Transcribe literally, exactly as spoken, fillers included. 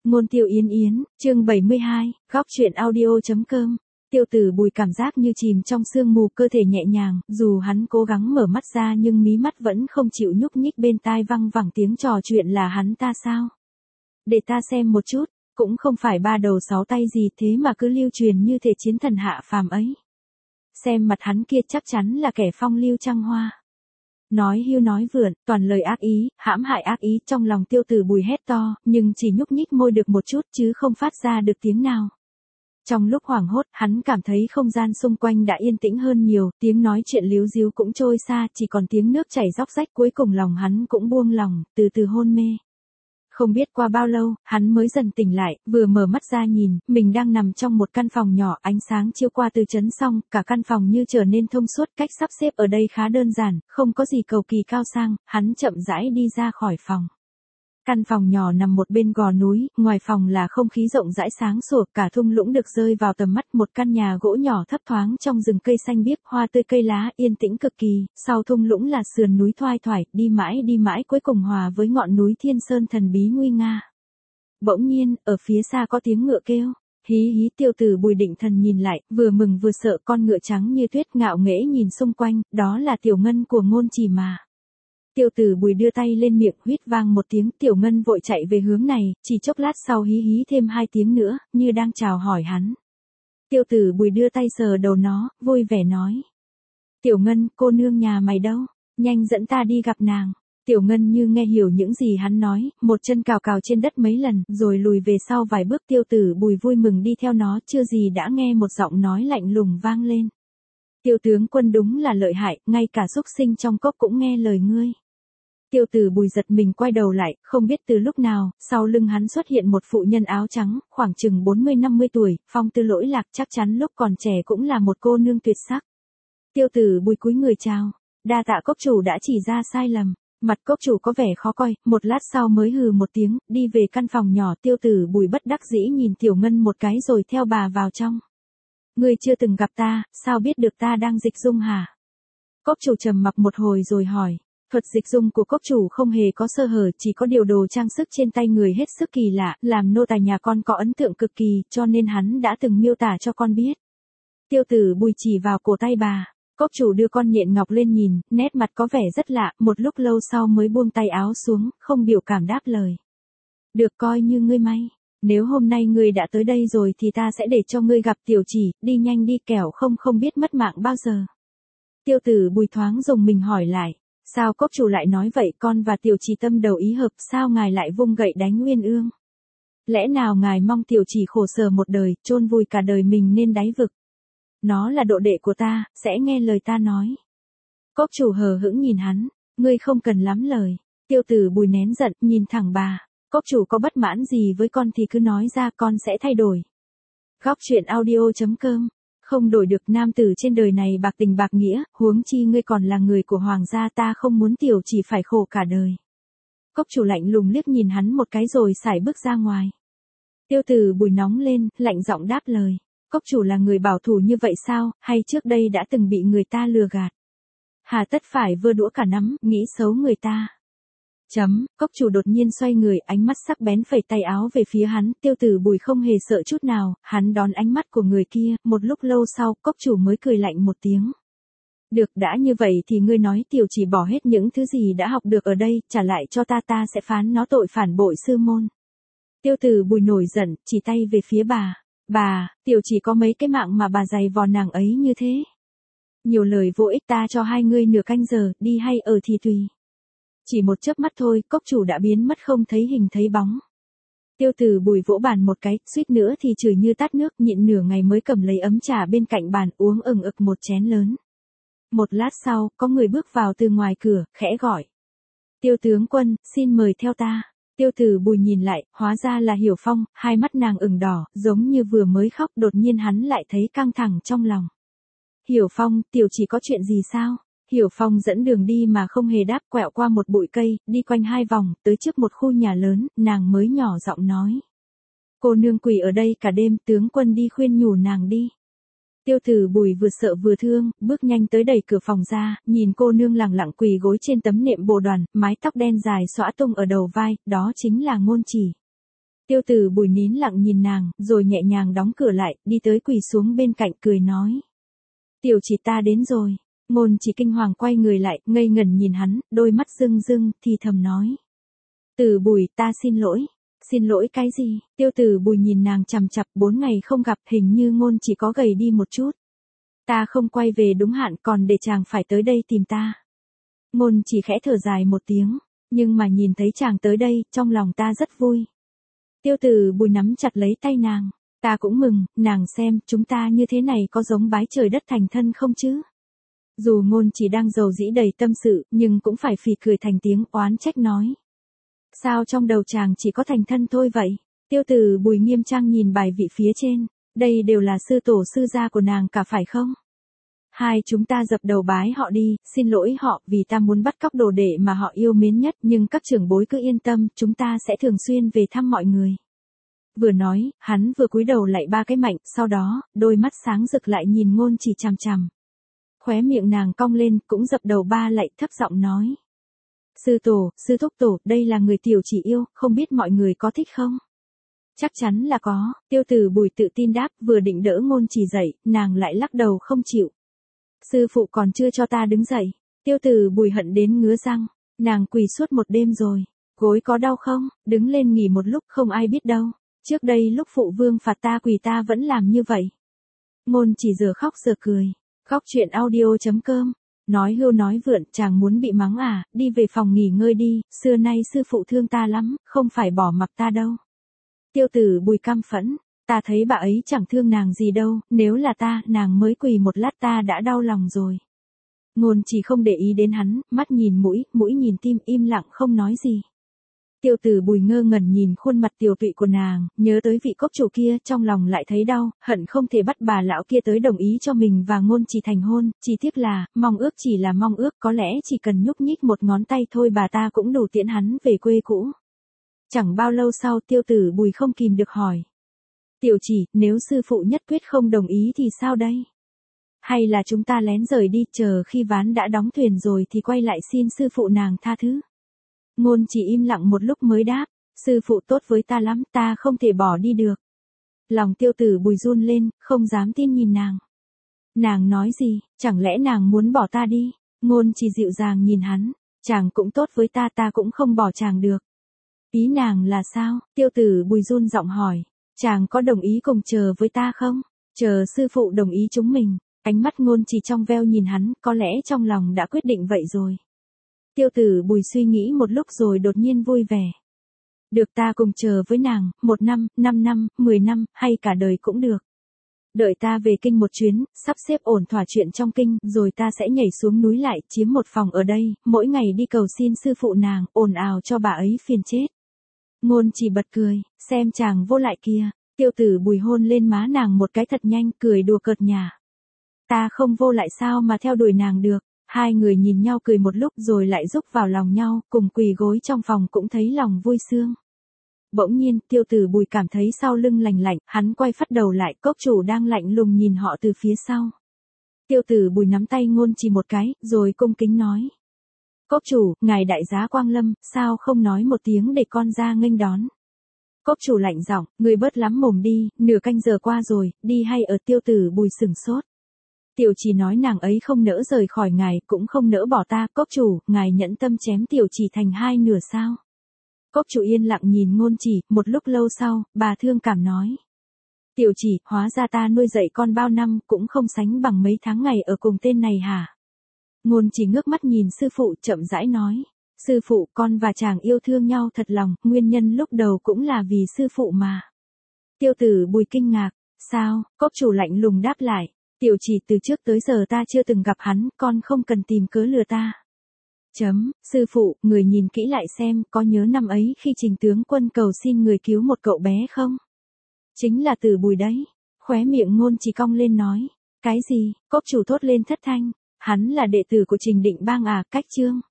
Ngôn Tiêu Yến Yến, chương bảy mươi hai, góc truyện audio.com. Tiêu Tử Bùi cảm giác như chìm trong sương mù, cơ thể nhẹ nhàng, dù hắn cố gắng mở mắt ra nhưng mí mắt vẫn không chịu nhúc nhích, bên tai văng vẳng tiếng trò chuyện là hắn ta sao? Để ta xem một chút, cũng không phải ba đầu sáu tay gì thế mà cứ lưu truyền như thể chiến thần hạ phàm ấy. Xem mặt hắn kia chắc chắn là kẻ phong lưu trăng hoa. Nói hưu nói vượn, toàn lời ác ý, hãm hại ác ý, trong lòng Tiêu Tử Bùi hét to, nhưng chỉ nhúc nhích môi được một chút chứ không phát ra được tiếng nào. Trong lúc hoảng hốt, hắn cảm thấy không gian xung quanh đã yên tĩnh hơn nhiều, tiếng nói chuyện líu díu cũng trôi xa, chỉ còn tiếng nước chảy róc rách, cuối cùng lòng hắn cũng buông lòng, từ từ hôn mê. Không biết qua bao lâu, hắn mới dần tỉnh lại, vừa mở mắt ra nhìn, mình đang nằm trong một căn phòng nhỏ, ánh sáng chiếu qua từ chấn xong, cả căn phòng như trở nên thông suốt, cách sắp xếp ở đây khá đơn giản, không có gì cầu kỳ cao sang, hắn chậm rãi đi ra khỏi phòng. Căn phòng nhỏ nằm một bên gò núi, ngoài phòng là không khí rộng rãi sáng sủa, cả thung lũng được rơi vào tầm mắt, một căn nhà gỗ nhỏ thấp thoáng trong rừng cây xanh biếc, hoa tươi cây lá, yên tĩnh cực kỳ, sau thung lũng là sườn núi thoai thoải, đi mãi đi mãi cuối cùng hòa với ngọn núi Thiên Sơn thần bí nguy nga. Bỗng nhiên, ở phía xa có tiếng ngựa kêu. Hí hí, Tiêu Tử Bùi định thần nhìn lại, vừa mừng vừa sợ, con ngựa trắng như tuyết ngạo nghễ nhìn xung quanh, đó là Tiểu Ngân của Ngôn Chỉ mà. Tiêu Tử Bùi đưa tay lên miệng, huýt vang một tiếng, Tiểu Ngân vội chạy về hướng này, chỉ chốc lát sau hí hí thêm hai tiếng nữa, như đang chào hỏi hắn. Tiêu Tử Bùi đưa tay sờ đầu nó, vui vẻ nói. Tiểu Ngân, cô nương nhà mày đâu? Nhanh dẫn ta đi gặp nàng. Tiểu Ngân như nghe hiểu những gì hắn nói, một chân cào cào trên đất mấy lần, rồi lùi về sau vài bước. Tiêu Tử Bùi vui mừng đi theo nó, chưa gì đã nghe một giọng nói lạnh lùng vang lên. Tiêu tướng quân đúng là lợi hại, ngay cả súc sinh trong cốc cũng nghe lời ngươi. Tiêu Tử Bùi giật mình quay đầu lại, không biết từ lúc nào, sau lưng hắn xuất hiện một phụ nhân áo trắng, khoảng chừng bốn mươi năm mươi tuổi, phong tư lỗi lạc, chắc chắn lúc còn trẻ cũng là một cô nương tuyệt sắc. Tiêu Tử Bùi cúi người chào, đa tạ cốc chủ đã chỉ ra sai lầm. Mặt cốc chủ có vẻ khó coi, một lát sau mới hừ một tiếng, đi về căn phòng nhỏ. Tiêu Tử Bùi bất đắc dĩ nhìn Tiểu Ngân một cái rồi theo bà vào trong. Ngươi chưa từng gặp ta, sao biết được ta đang dịch dung hả? Cốc chủ trầm mặc một hồi rồi hỏi. Thuật dịch dung của cốc chủ không hề có sơ hở, chỉ có điều đồ trang sức trên tay người hết sức kỳ lạ, làm nô tài nhà con có ấn tượng cực kỳ, cho nên hắn đã từng miêu tả cho con biết. Tiêu Tử Bùi chỉ vào cổ tay bà. Cốc chủ đưa con nhện ngọc lên nhìn, nét mặt có vẻ rất lạ, một lúc lâu sau mới buông tay áo xuống, không biểu cảm đáp lời. Được, coi như ngươi may. Nếu hôm nay ngươi đã tới đây rồi thì ta sẽ để cho ngươi gặp Tiểu Chỉ, đi nhanh đi kẻo không không biết mất mạng bao giờ. Tiêu Tử Bùi thoáng dùng mình hỏi lại. Sao cốc chủ lại nói vậy, con và Tiểu Chỉ tâm đầu ý hợp, sao ngài lại vung gậy đánh Uyên Ương? Lẽ nào ngài mong Tiểu Chỉ khổ sở một đời, chôn vùi cả đời mình nên đáy vực? Nó là độ đệ của ta, sẽ nghe lời ta nói. Cốc chủ hờ hững nhìn hắn, ngươi không cần lắm lời. Tiêu Tử Bùi nén giận, nhìn thẳng bà. Cốc chủ có bất mãn gì với con thì cứ nói ra, con sẽ thay đổi. Góc truyện audio.com. Không đổi được, nam tử trên đời này bạc tình bạc nghĩa, huống chi ngươi còn là người của hoàng gia, ta không muốn Tiểu Chỉ phải khổ cả đời. Cốc chủ lạnh lùng liếc nhìn hắn một cái rồi sải bước ra ngoài. Tiêu Tử Bùi nóng lên, lạnh giọng đáp lời. Cốc chủ là người bảo thủ như vậy sao, hay trước đây đã từng bị người ta lừa gạt? Hà tất phải vơ đũa cả nắm, nghĩ xấu người ta. Chấm, cốc chủ đột nhiên xoay người, ánh mắt sắc bén phẩy tay áo về phía hắn. Tiêu Tử Bùi không hề sợ chút nào, hắn đón ánh mắt của người kia, một lúc lâu sau, cốc chủ mới cười lạnh một tiếng. Được, đã như vậy thì ngươi nói Tiểu Chỉ bỏ hết những thứ gì đã học được ở đây, trả lại cho ta, ta sẽ phán nó tội phản bội sư môn. Tiêu Tử Bùi nổi giận, chỉ tay về phía bà. Bà, Tiểu Chỉ có mấy cái mạng mà bà giày vò nàng ấy như thế. Nhiều lời vô ích, ta cho hai ngươi nửa canh giờ, đi hay ở thì tùy. Chỉ một chớp mắt thôi, cốc chủ đã biến mất không thấy hình thấy bóng. Tiêu Tử Bùi vỗ bàn một cái, suýt nữa thì chửi như tát nước, nhịn nửa ngày mới cầm lấy ấm trà bên cạnh bàn, uống ừng ực một chén lớn. Một lát sau, có người bước vào từ ngoài cửa, khẽ gọi. Tiêu tướng quân, xin mời theo ta. Tiêu Tử Bùi nhìn lại, hóa ra là Hiểu Phong, hai mắt nàng ửng đỏ, giống như vừa mới khóc, đột nhiên hắn lại thấy căng thẳng trong lòng. Hiểu Phong, Tiểu Chỉ có chuyện gì sao? Hiểu Phong dẫn đường đi mà không hề đáp, quẹo qua một bụi cây, đi quanh hai vòng, tới trước một khu nhà lớn, nàng mới nhỏ giọng nói. Cô nương quỳ ở đây cả đêm, tướng quân đi khuyên nhủ nàng đi. Tiêu Tử Bùi vừa sợ vừa thương, bước nhanh tới đẩy cửa phòng ra, nhìn cô nương lẳng lặng quỳ gối trên tấm nệm bồ đoàn, mái tóc đen dài xõa tung ở đầu vai, đó chính là Ngôn Chỉ. Tiêu Tử Bùi nín lặng nhìn nàng, rồi nhẹ nhàng đóng cửa lại, đi tới quỳ xuống bên cạnh cười nói. Tiểu Chỉ ta đến rồi. Ngôn Chỉ kinh hoàng quay người lại, ngây ngẩn nhìn hắn, đôi mắt rưng rưng, thì thầm nói. Tử Bùi, ta xin lỗi. Xin lỗi cái gì? Tiêu Tử Bùi nhìn nàng chằm chặp, bốn ngày không gặp, hình như Ngôn Chỉ có gầy đi một chút. Ta không quay về đúng hạn, còn để chàng phải tới đây tìm ta. Ngôn Chỉ khẽ thở dài một tiếng, nhưng mà nhìn thấy chàng tới đây, trong lòng ta rất vui. Tiêu Tử Bùi nắm chặt lấy tay nàng. Ta cũng mừng, nàng xem, chúng ta như thế này có giống bái trời đất thành thân không chứ? Dù Ngôn Chỉ đang rầu rĩ đầy tâm sự, nhưng cũng phải phì cười thành tiếng oán trách nói. Sao trong đầu chàng chỉ có thành thân thôi vậy? Tiêu Tử Bùi nghiêm trang nhìn bài vị phía trên. Đây đều là sư tổ sư gia của nàng cả phải không? Hai chúng ta dập đầu bái họ đi, xin lỗi họ vì ta muốn bắt cóc đồ đệ mà họ yêu mến nhất, nhưng các trưởng bối cứ yên tâm, chúng ta sẽ thường xuyên về thăm mọi người. Vừa nói, hắn vừa cúi đầu lạy ba cái mạnh, sau đó, đôi mắt sáng rực lại nhìn Ngôn Chỉ chằm chằm. Khóe miệng nàng cong lên, cũng dập đầu ba lạy, thấp giọng nói. Sư tổ, sư thúc tổ, đây là người tiểu chỉ yêu, không biết mọi người có thích không? Chắc chắn là có. Tiêu Tử Bùi tự tin đáp, vừa định đỡ Ngôn Chỉ dậy, nàng lại lắc đầu không chịu. Sư phụ còn chưa cho ta đứng dậy. Tiêu Tử Bùi hận đến ngứa răng. Nàng quỳ suốt một đêm rồi. Gối có đau không? Đứng lên nghỉ một lúc, không ai biết đâu. Trước đây lúc phụ vương phạt ta quỳ ta vẫn làm như vậy. Ngôn Chỉ giờ khóc giờ cười. Khóc chuyện audio chấm com. Nói hưu nói vượn, chàng muốn bị mắng à, đi về phòng nghỉ ngơi đi, xưa nay sư phụ thương ta lắm, không phải bỏ mặc ta đâu. Tiêu Tử Bùi căm phẫn, ta thấy bà ấy chẳng thương nàng gì đâu, nếu là ta, nàng mới quỳ một lát ta đã đau lòng rồi. Ngôn Chỉ không để ý đến hắn, mắt nhìn mũi, mũi nhìn tim, im lặng không nói gì. Tiêu Tử Bùi ngơ ngẩn nhìn khuôn mặt tiều tụy của nàng, nhớ tới vị cốc chủ kia, trong lòng lại thấy đau, hận không thể bắt bà lão kia tới đồng ý cho mình và Ngôn Chỉ thành hôn, chỉ tiếc là, mong ước chỉ là mong ước, có lẽ chỉ cần nhúc nhích một ngón tay thôi bà ta cũng đủ tiễn hắn về quê cũ. Chẳng bao lâu sau Tiêu Tử Bùi không kìm được hỏi. Tiểu Chỉ, nếu sư phụ nhất quyết không đồng ý thì sao đây? Hay là chúng ta lén rời đi, chờ khi ván đã đóng thuyền rồi thì quay lại xin sư phụ nàng tha thứ? Ngôn Chỉ im lặng một lúc mới đáp, sư phụ tốt với ta lắm, ta không thể bỏ đi được. Lòng Tiêu Tử Bùi run lên, không dám tin nhìn nàng. Nàng nói gì, chẳng lẽ nàng muốn bỏ ta đi? Ngôn Chỉ dịu dàng nhìn hắn, chàng cũng tốt với ta, ta cũng không bỏ chàng được. Ý nàng là sao? Tiêu Tử Bùi run giọng hỏi, chàng có đồng ý cùng chờ với ta không? Chờ sư phụ đồng ý chúng mình. Ánh mắt Ngôn Chỉ trong veo nhìn hắn, có lẽ trong lòng đã quyết định vậy rồi. Tiêu Tử Bùi suy nghĩ một lúc rồi đột nhiên vui vẻ. Được, ta cùng chờ với nàng, một năm, năm năm, mười năm, hay cả đời cũng được. Đợi ta về kinh một chuyến, sắp xếp ổn thỏa chuyện trong kinh, rồi ta sẽ nhảy xuống núi lại, chiếm một phòng ở đây, mỗi ngày đi cầu xin sư phụ nàng, ồn ào cho bà ấy phiền chết. Ngôn Chỉ bật cười, xem chàng vô lại kia. Tiêu Tử Bùi hôn lên má nàng một cái thật nhanh, cười đùa cợt nhả. Ta không vô lại sao mà theo đuổi nàng được. Hai người nhìn nhau cười một lúc rồi lại rúc vào lòng nhau, cùng quỳ gối trong phòng cũng thấy lòng vui sướng. Bỗng nhiên, Tiêu Tử Bùi cảm thấy sau lưng lạnh lạnh, hắn quay phắt đầu lại, cốc chủ đang lạnh lùng nhìn họ từ phía sau. Tiêu Tử Bùi nắm tay Ngôn Chỉ một cái, rồi cung kính nói. Cốc chủ, ngài đại giá quang lâm, sao không nói một tiếng để con ra nghênh đón? Cốc chủ lạnh giọng, người bớt lắm mồm đi, nửa canh giờ qua rồi, đi hay ở? Tiêu Tử Bùi sửng sốt. Tiểu Chỉ nói nàng ấy không nỡ rời khỏi ngài, cũng không nỡ bỏ ta. Cốc chủ, ngài nhẫn tâm chém Tiểu Chỉ thành hai nửa sao? Cốc chủ yên lặng nhìn Ngôn Chỉ, một lúc lâu sau, bà thương cảm nói. Tiểu Chỉ, hóa ra ta nuôi dạy con bao năm, cũng không sánh bằng mấy tháng ngày ở cùng tên này hả? Ngôn Chỉ ngước mắt nhìn sư phụ, chậm rãi nói. Sư phụ, con và chàng yêu thương nhau thật lòng, nguyên nhân lúc đầu cũng là vì sư phụ mà. Tiêu Tử Bùi kinh ngạc. Sao? Cốc chủ lạnh lùng đáp lại. Tiểu Chỉ, từ trước tới giờ ta chưa từng gặp hắn, con không cần tìm cớ lừa ta. Chấm, sư phụ, người nhìn kỹ lại xem, có nhớ năm ấy khi Trình tướng quân cầu xin người cứu một cậu bé không? Chính là Tử Bùi đấy. Khóe miệng Ngôn Chỉ cong lên nói. Cái gì? Cốc chủ thốt lên thất thanh. Hắn là đệ tử của Trình Định Bang à? Cách chương.